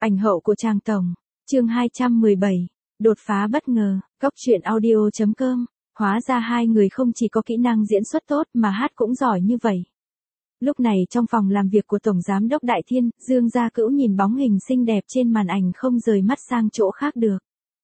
Ảnh hậu của Tràng Tổng. Chương 217. Đột phá bất ngờ. Góc truyện audio.com. Hóa ra hai người không chỉ có kỹ năng diễn xuất tốt mà hát cũng giỏi như vậy. Lúc này trong phòng làm việc của Tổng Giám đốc Đại Thiên, Dương Gia Cửu nhìn bóng hình xinh đẹp trên màn ảnh không rời mắt sang chỗ khác được.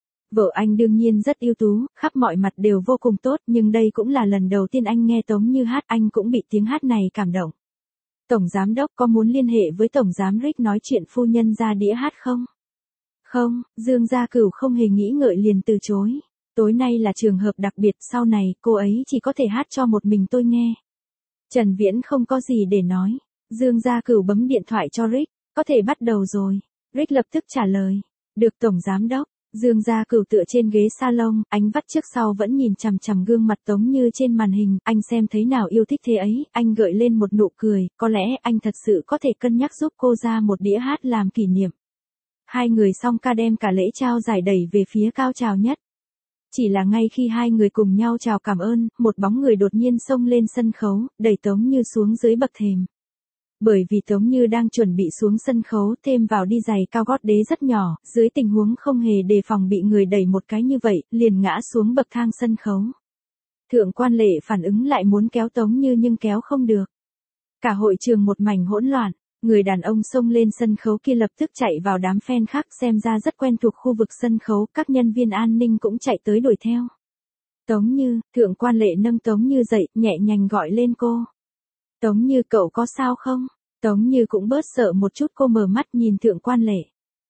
Vợ anh đương nhiên rất ưu tú, khắp mọi mặt đều vô cùng tốt, nhưng đây cũng là lần đầu tiên anh nghe Tống Như hát, anh cũng bị tiếng hát này cảm động. Tổng Giám đốc có muốn liên hệ với Tổng Giám Rick nói chuyện phu nhân ra đĩa hát không? Không, Dương Gia Cửu không hề nghĩ ngợi liền từ chối. Tối nay là trường hợp đặc biệt, sau này cô ấy chỉ có thể hát cho một mình tôi nghe. Trần Viễn không có gì để nói. Dương Gia Cửu bấm điện thoại cho Rick, có thể bắt đầu rồi. Rick lập tức trả lời. Được Tổng Giám đốc. Dương Gia Cửu tựa trên ghế salon, ánh vắt trước sau vẫn nhìn chằm chằm gương mặt Tống Như trên màn hình, anh xem thấy nào yêu thích thế ấy, anh gợi lên một nụ cười, có lẽ anh thật sự có thể cân nhắc giúp cô ra một đĩa hát làm kỷ niệm. Hai người song ca đem cả lễ trao giải đẩy về phía cao trào nhất. Chỉ là ngay khi hai người cùng nhau chào cảm ơn, một bóng người đột nhiên xông lên sân khấu, đẩy Tống Như xuống dưới bậc thềm. Bởi vì Tống Như đang chuẩn bị xuống sân khấu thêm vào đi giày cao gót đế rất nhỏ, dưới tình huống không hề đề phòng bị người đẩy một cái như vậy, liền ngã xuống bậc thang sân khấu. Thượng quan Lệ phản ứng lại muốn kéo Tống Như nhưng kéo không được. Cả hội trường một mảnh hỗn loạn, người đàn ông xông lên sân khấu kia lập tức chạy vào đám fan khác xem ra rất quen thuộc khu vực sân khấu, các nhân viên an ninh cũng chạy tới đuổi theo. Tống Như, Thượng quan Lệ nâng Tống Như dậy, nhẹ nhàng gọi lên cô. Tống Như cậu có sao không? Tống Như cũng bớt sợ một chút, cô mở mắt nhìn Thượng quan Lệ.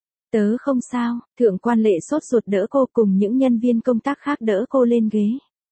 Tớ không sao, Thượng quan Lệ sốt ruột đỡ cô cùng những nhân viên công tác khác đỡ cô lên ghế.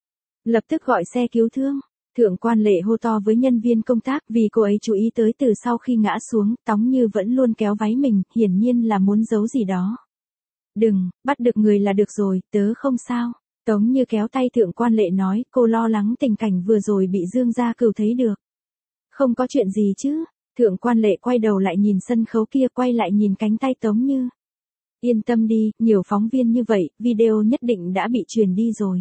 Lập tức gọi xe cứu thương. Thượng quan Lệ hô to với nhân viên công tác vì cô ấy chú ý tới từ sau khi ngã xuống, Tống Như vẫn luôn kéo váy mình, hiển nhiên là muốn giấu gì đó. Đừng, bắt được người là được rồi, tớ không sao. Tống Như kéo tay Thượng quan Lệ nói, cô lo lắng tình cảnh vừa rồi bị Dương Gia Cửu thấy được. Không có chuyện gì chứ. Thượng quan Lệ quay đầu lại nhìn sân khấu kia, quay lại nhìn cánh tay Tống Như. Yên tâm đi, nhiều phóng viên như vậy, video nhất định đã bị truyền đi rồi.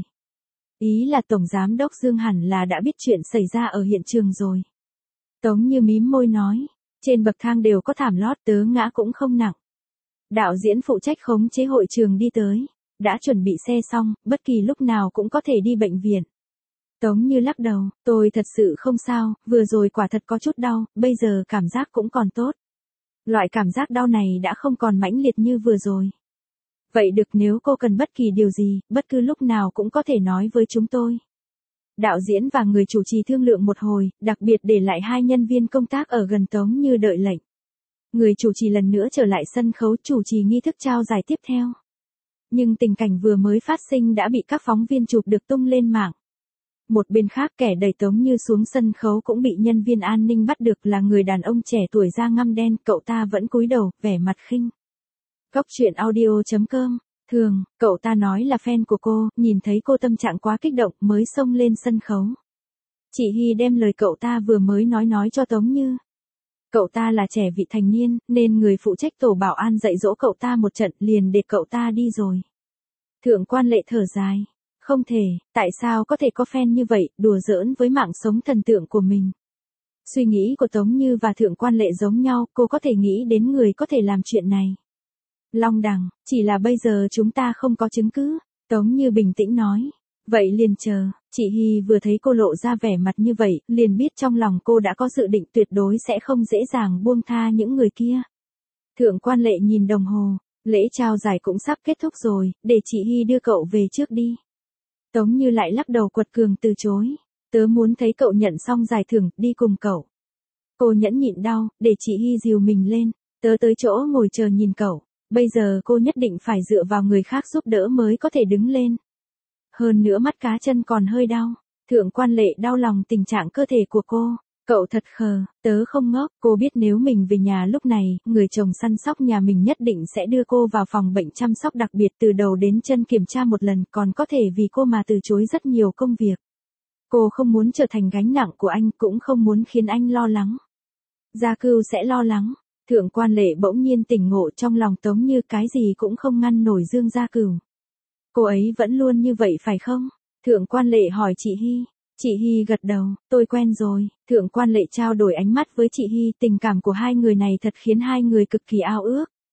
Ý là Tổng Giám đốc Dương hẳn là đã biết chuyện xảy ra ở hiện trường rồi. Tống Như mím môi nói, trên bậc thang đều có thảm lót, tớ ngã cũng không nặng. Đạo diễn phụ trách khống chế hội trường đi tới, đã chuẩn bị xe xong, bất kỳ lúc nào cũng có thể đi bệnh viện. Tống Như lắc đầu, tôi thật sự không sao, vừa rồi quả thật có chút đau, bây giờ cảm giác cũng còn tốt. Loại cảm giác đau này đã không còn mãnh liệt như vừa rồi. Vậy được, nếu cô cần bất kỳ điều gì, bất cứ lúc nào cũng có thể nói với chúng tôi. Đạo diễn và người chủ trì thương lượng một hồi, đặc biệt để lại hai nhân viên công tác ở gần Tống Như đợi lệnh. Người chủ trì lần nữa trở lại sân khấu chủ trì nghi thức trao giải tiếp theo. Nhưng tình cảnh vừa mới phát sinh đã bị các phóng viên chụp được tung lên mạng. Một bên khác, kẻ đẩy Tống Như xuống sân khấu cũng bị nhân viên an ninh bắt được, là người đàn ông trẻ tuổi da ngăm đen, cậu ta vẫn cúi đầu, vẻ mặt khinh. Góc truyện audio.com. Thường, cậu ta nói là fan của cô, nhìn thấy cô tâm trạng quá kích động mới xông lên sân khấu. Chị Hy đem lời cậu ta vừa mới nói cho Tống Như. Cậu ta là trẻ vị thành niên, nên người phụ trách tổ bảo an dạy dỗ cậu ta một trận liền để cậu ta đi rồi. Thượng quan Lệ thở dài. Không thể, tại sao có thể có fan như vậy, đùa giỡn với mạng sống thần tượng của mình. Suy nghĩ của Tống Như và Thượng quan Lệ giống nhau, cô có thể nghĩ đến người có thể làm chuyện này. Long đằng, chỉ là bây giờ chúng ta không có chứng cứ, Tống Như bình tĩnh nói. Vậy liền chờ, chị Hy vừa thấy cô lộ ra vẻ mặt như vậy, liền biết trong lòng cô đã có dự định tuyệt đối sẽ không dễ dàng buông tha những người kia. Thượng quan Lệ nhìn đồng hồ, lễ trao giải cũng sắp kết thúc rồi, để chị Hy đưa cậu về trước đi. Tống Như lại lắc đầu quật cường từ chối. Tớ muốn thấy cậu nhận xong giải thưởng, đi cùng cậu. Cô nhẫn nhịn đau, để chị Hy dìu mình lên. Tớ tới chỗ ngồi chờ nhìn cậu. Bây giờ cô nhất định phải dựa vào người khác giúp đỡ mới có thể đứng lên. Hơn nữa mắt cá chân còn hơi đau. Thượng quan Lệ đau lòng tình trạng cơ thể của cô. Cậu thật khờ, tớ không ngốc. Cô biết nếu mình về nhà lúc này, người chồng săn sóc nhà mình nhất định sẽ đưa cô vào phòng bệnh chăm sóc đặc biệt từ đầu đến chân kiểm tra một lần, còn có thể vì cô mà từ chối rất nhiều công việc. Cô không muốn trở thành gánh nặng của anh, cũng không muốn khiến anh lo lắng. Gia Cửu sẽ lo lắng. Thượng quan Lệ bỗng nhiên tỉnh ngộ, trong lòng Tống Như cái gì cũng không ngăn nổi Dương Gia Cửu. Cô ấy vẫn luôn như vậy phải không? Thượng quan Lệ hỏi chị Hy. Chị Hy gật đầu, tôi quen rồi. Thượng quan Lệ trao đổi ánh mắt với chị Hy, tình cảm của hai người này thật khiến hai người cực kỳ ao ước.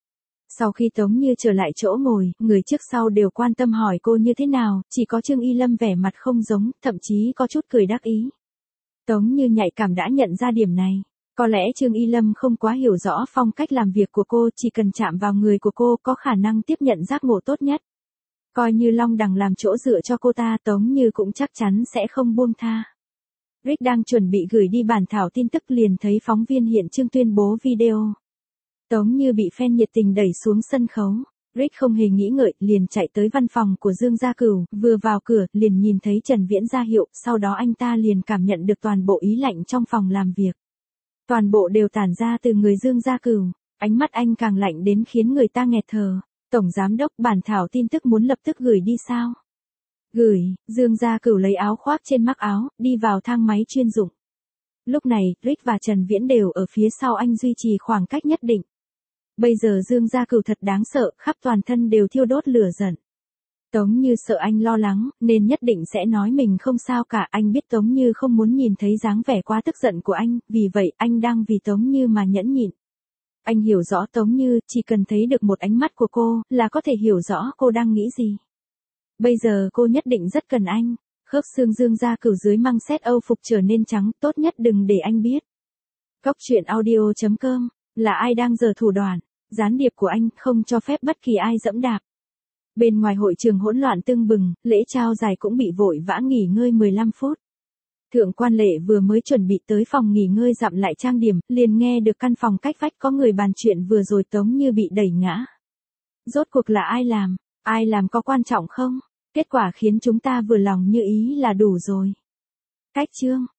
Sau khi Tống Như trở lại chỗ ngồi, người trước sau đều quan tâm hỏi cô như thế nào, chỉ có Trương Y Lâm vẻ mặt không giống, thậm chí có chút cười đắc ý. Tống Như nhạy cảm đã nhận ra điểm này. Có lẽ Trương Y Lâm không quá hiểu rõ phong cách làm việc của cô, chỉ cần chạm vào người của cô có khả năng tiếp nhận giác ngộ tốt nhất. Coi như Long Đằng làm chỗ dựa cho cô ta, Tống Như cũng chắc chắn sẽ không buông tha. Rick đang chuẩn bị gửi đi bản thảo tin tức liền thấy phóng viên hiện trường tuyên bố video. Tống Như bị fan nhiệt tình đẩy xuống sân khấu. Rick không hề nghĩ ngợi, liền chạy tới văn phòng của Dương Gia Cửu, vừa vào cửa, liền nhìn thấy Trần Viễn ra hiệu, sau đó anh ta liền cảm nhận được toàn bộ ý lạnh trong phòng làm việc. Toàn bộ đều tản ra từ người Dương Gia Cửu, ánh mắt anh càng lạnh đến khiến người ta nghẹt thở. Tổng giám đốc, bản thảo tin tức muốn lập tức gửi đi sao? Gửi, Dương Gia Cửu lấy áo khoác trên mắc áo, đi vào thang máy chuyên dụng. Lúc này, Rick và Trần Viễn đều ở phía sau anh duy trì khoảng cách nhất định. Bây giờ Dương Gia Cửu thật đáng sợ, khắp toàn thân đều thiêu đốt lửa giận. Tống Như sợ anh lo lắng, nên nhất định sẽ nói mình không sao cả. Anh biết Tống Như không muốn nhìn thấy dáng vẻ quá tức giận của anh, vì vậy anh đang vì Tống Như mà nhẫn nhịn. Anh hiểu rõ Tống Như, chỉ cần thấy được một ánh mắt của cô, là có thể hiểu rõ cô đang nghĩ gì. Bây giờ cô nhất định rất cần anh. Khớp xương Dương Gia Cửu dưới măng xét Âu phục trở nên trắng, tốt nhất đừng để anh biết. Cóc truyện audio.com, là ai đang giở thủ đoạn, gián điệp của anh, không cho phép bất kỳ ai dẫm đạp. Bên ngoài hội trường hỗn loạn tưng bừng, lễ trao giải cũng bị vội vã nghỉ ngơi 15 phút. Thượng quan Lệ vừa mới chuẩn bị tới phòng nghỉ ngơi dặm lại trang điểm, liền nghe được căn phòng cách vách có người bàn chuyện vừa rồi Tống Như bị đẩy ngã. Rốt cuộc là ai làm có quan trọng không? Kết quả khiến chúng ta vừa lòng như ý là đủ rồi. Cách chương